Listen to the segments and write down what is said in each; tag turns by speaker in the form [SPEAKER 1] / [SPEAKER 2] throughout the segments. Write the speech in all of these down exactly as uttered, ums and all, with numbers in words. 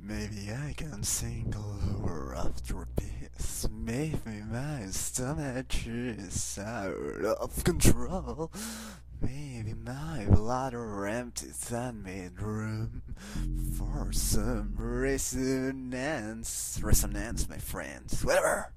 [SPEAKER 1] Maybe I can sing lower after this. Maybe my stomach is out of control. Maybe my bladder empties and made room for some resonance. Resonance, my friends. Whatever.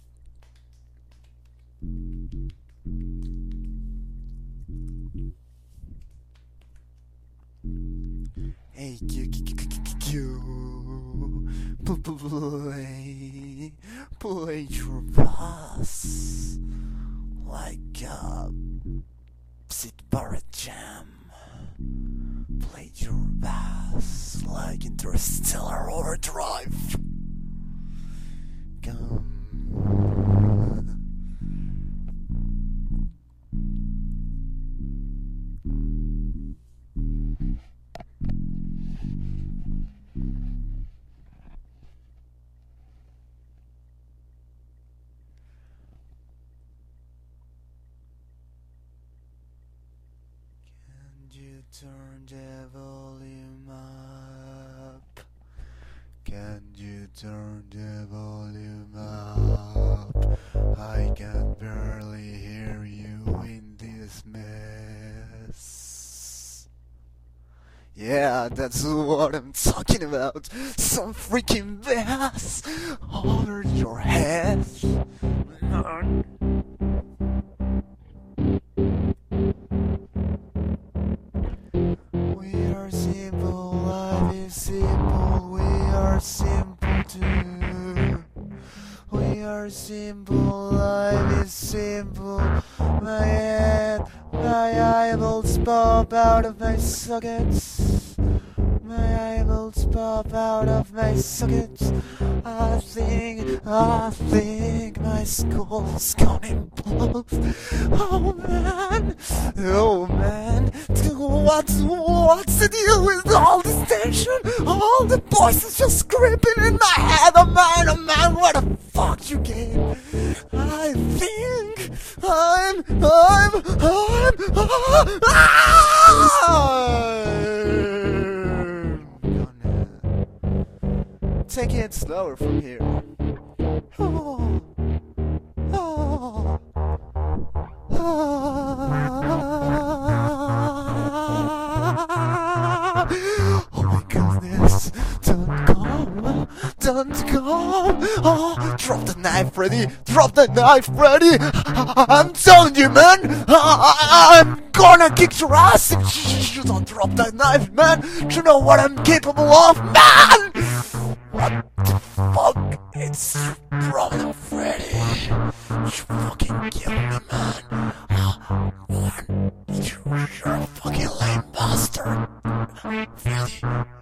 [SPEAKER 1] Hey, Q, Q, Q, Q, Q, Q, play, play your bass like a Sid Barrett jam. Play your bass like Interstellar Overdrive. Come. You turn the volume up? Can you turn the volume up? I can barely hear you in this mess. Yeah, that's what I'm talking about. Some freaking bass over your head. Simple, we are simple too. We are simple, life is simple. My head, my eyeballs pop out of my sockets. My eyeballs pop out of my sockets. I think, I think my skull's gonna implode. Oh man, oh man, what's, what's the deal with all this tension? All the voices just screaming in my head. Oh man, oh man, what the fuck you gave? I think I'm, I'm, I'm, I'm take it slower from here. Oh, oh, oh my goodness, don't come, don't come. Oh, drop the knife, Freddy, drop the knife, Freddy. I'm telling you, man, I'm gonna kick your ass if you don't drop that knife, man. You know what I'm capable of, man. What the fuck? It's your problem, Freddy. You fucking kill me, man. Oh, man. You're, you're a fucking lame bastard. Freddy.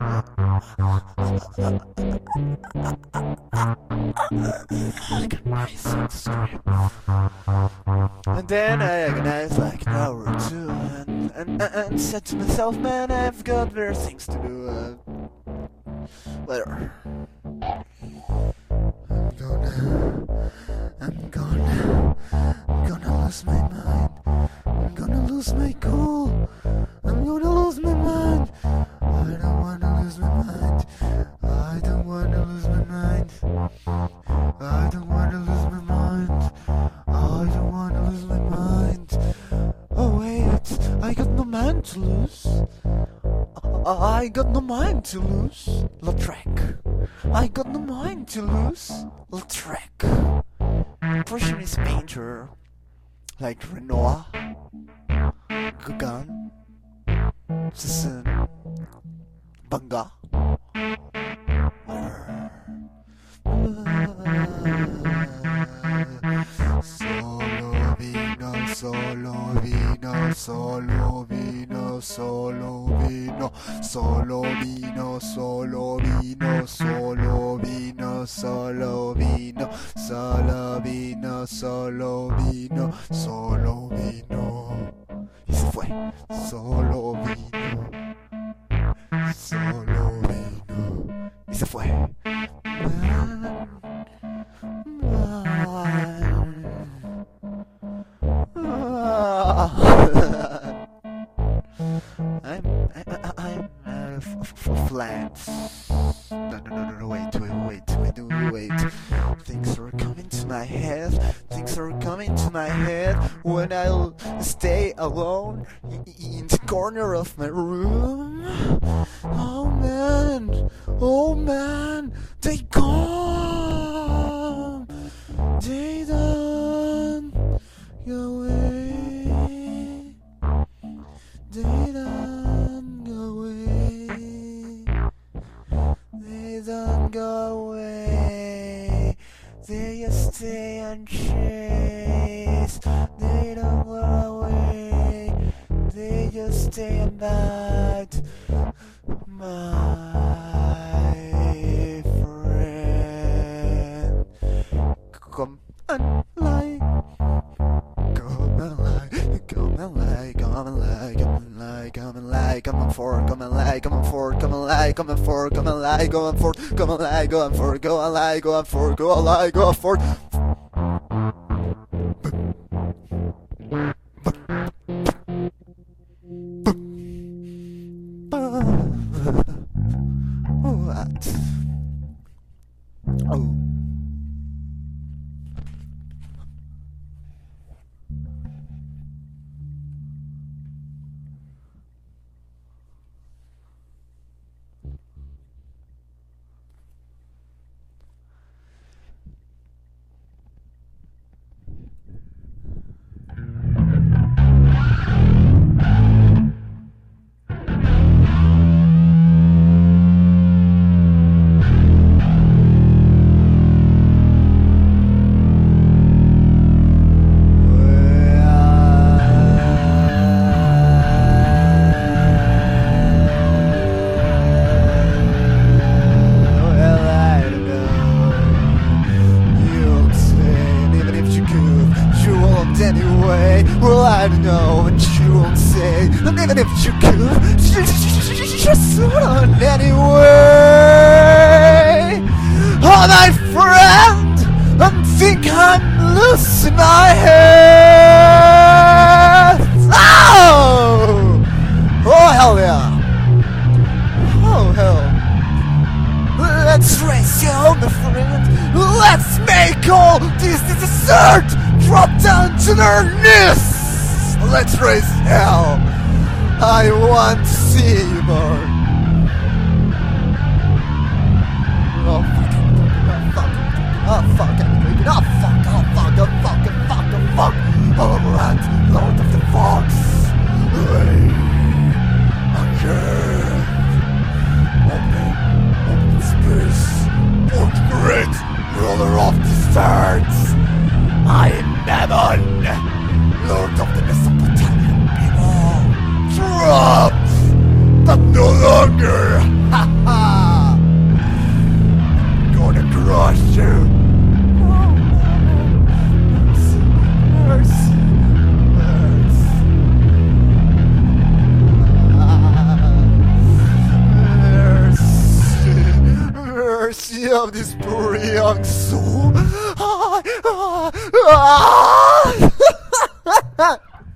[SPEAKER 1] I can myself scream. And then I agonized like an hour or two and, and, and said to myself, man, I've got better things to do. Uh, Later. I'm gonna, I'm gonna, I'm gonna lose my mind. I'm gonna lose my cool. I'm gonna lose my mind. I don't wanna lose my mind. I don't wanna lose my mind. I don't wanna lose my mind. I don't wanna lose my mind. Oh wait, I got no mind to lose. I got no mind to lose. Lautrec. I got no mind to lose. Lautrec. Impressionist painter like Renoir, Gauguin, Cézanne, Banga. Solo vino, solo vino, solo vino, solo vino, solo vino, solo vino, solo vino, solo vino, solo vino, solo vino, solo vino. Y se fue. Solo vino, solo vino. Y se fue. I'm, I, I, I'm out of, of, of lands. No, no, no, Things are coming to my head when I stay alone in the corner of my room. Oh man, oh man, they come, they don't go away, they don't go away, they don't go away, they just stay and chase, they don't go away, they just stay and bite. My friend, come and lie, come and lie, come and lie, come and lie, come and lie, come and lie, come and forward, come and lie, come and forward, come and lie, come and forward, come and lie, go and forward, come and lie, go and forward, go and lie, go and forward, go and lie, go and forward. What? Oh. Anyway, well I don't know what you won't say, and even if you could, just wouldn't anyway. Oh my friend, I think I'm losing my head. Oh, oh hell yeah, oh hell. Let's race you, my friend. Let's make all this dessert drop down to their knees. Let's raise hell. I want to see you burn. Oh fuck! Oh fuck! Oh fuck! Oh fuck! Oh fuck! Oh fuck! Oh fuck! Oh fuck! Oh right, Lord of the Fox. Hey, again. Open, open space. Port great ruler of the stars. I am Mammon, Lord of the Mesopotamian people. Trapped, but no longer. Ha ha! I'm gonna crush you. Oh, mercy, mercy, mercy, mercy of this poor young soul. Ah, ah, ah.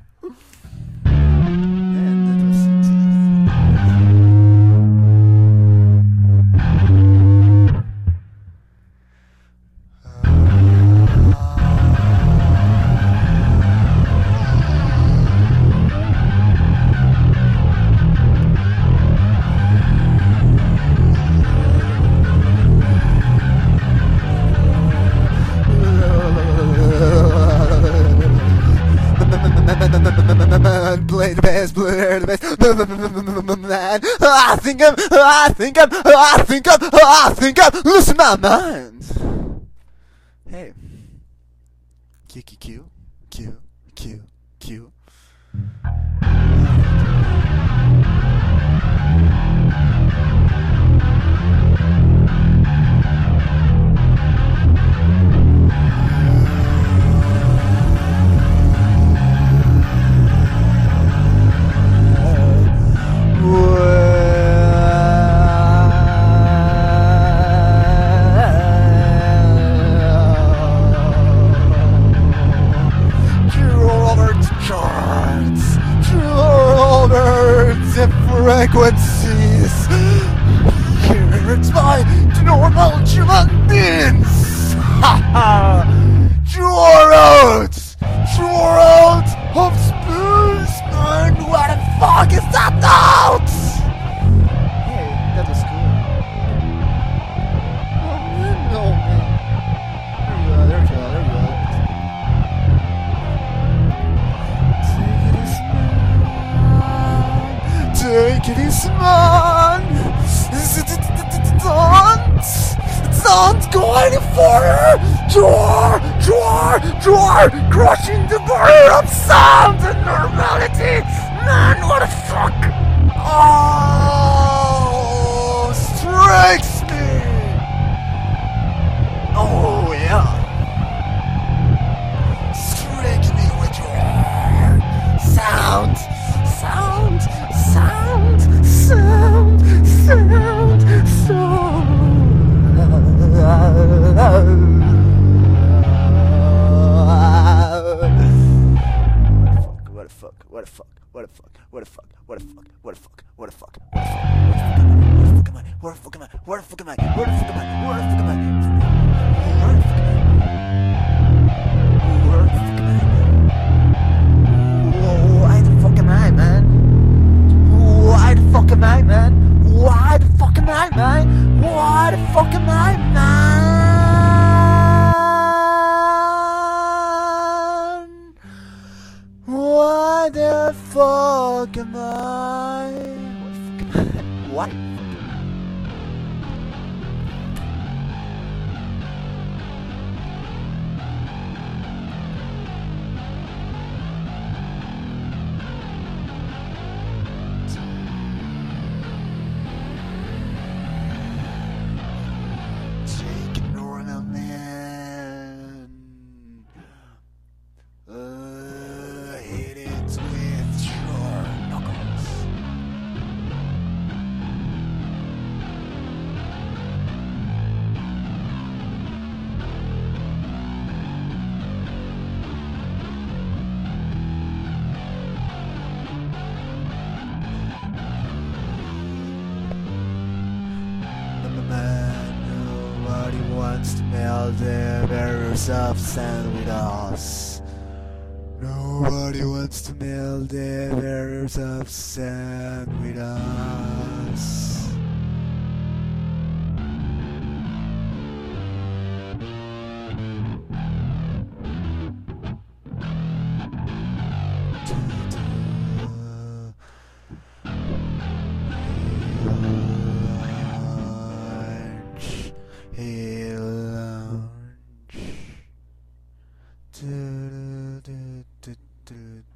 [SPEAKER 1] Play the bass, play the bass, man. I think I'm, I think I'm, I think I'm, I think I'm losing my mind. Hey, Q Q Q Q Q Q. Frequencies here's my normal human beings. Ha ha! of spoons, man. What the fuck is that note?
[SPEAKER 2] Hey, that was cool. Oh man, no man. There you go, there you go, there you go.
[SPEAKER 1] Take it easy, man. Don't, don't go any further. Draw, draw, draw, crushing the barrier of sound and normality. Man, what the fuck? Oh, strikes me. Oh yeah. Strike me with your sound, sound, sound, sound, sound, sound. What the fuck? What the fuck? What the fuck? What the fuck? What the fuck? What the fuck? What the fuck? What the fuck? Where the fuck am I? Where the fuck am I? Where the fuck am I? Where the fuck am I? Where the fuck am I? Where the fuck am I? Where the fuck am I? Why the fuck am I, man? Why the fuck am I, man? Why the fuck am I, man? Why the fuck am I, man? Why the fuck am I? What? Nobody wants to melt the barriers of sand with us. Nobody wants to melt the barriers of sand with us. Lounge. Do, do, do, do, do.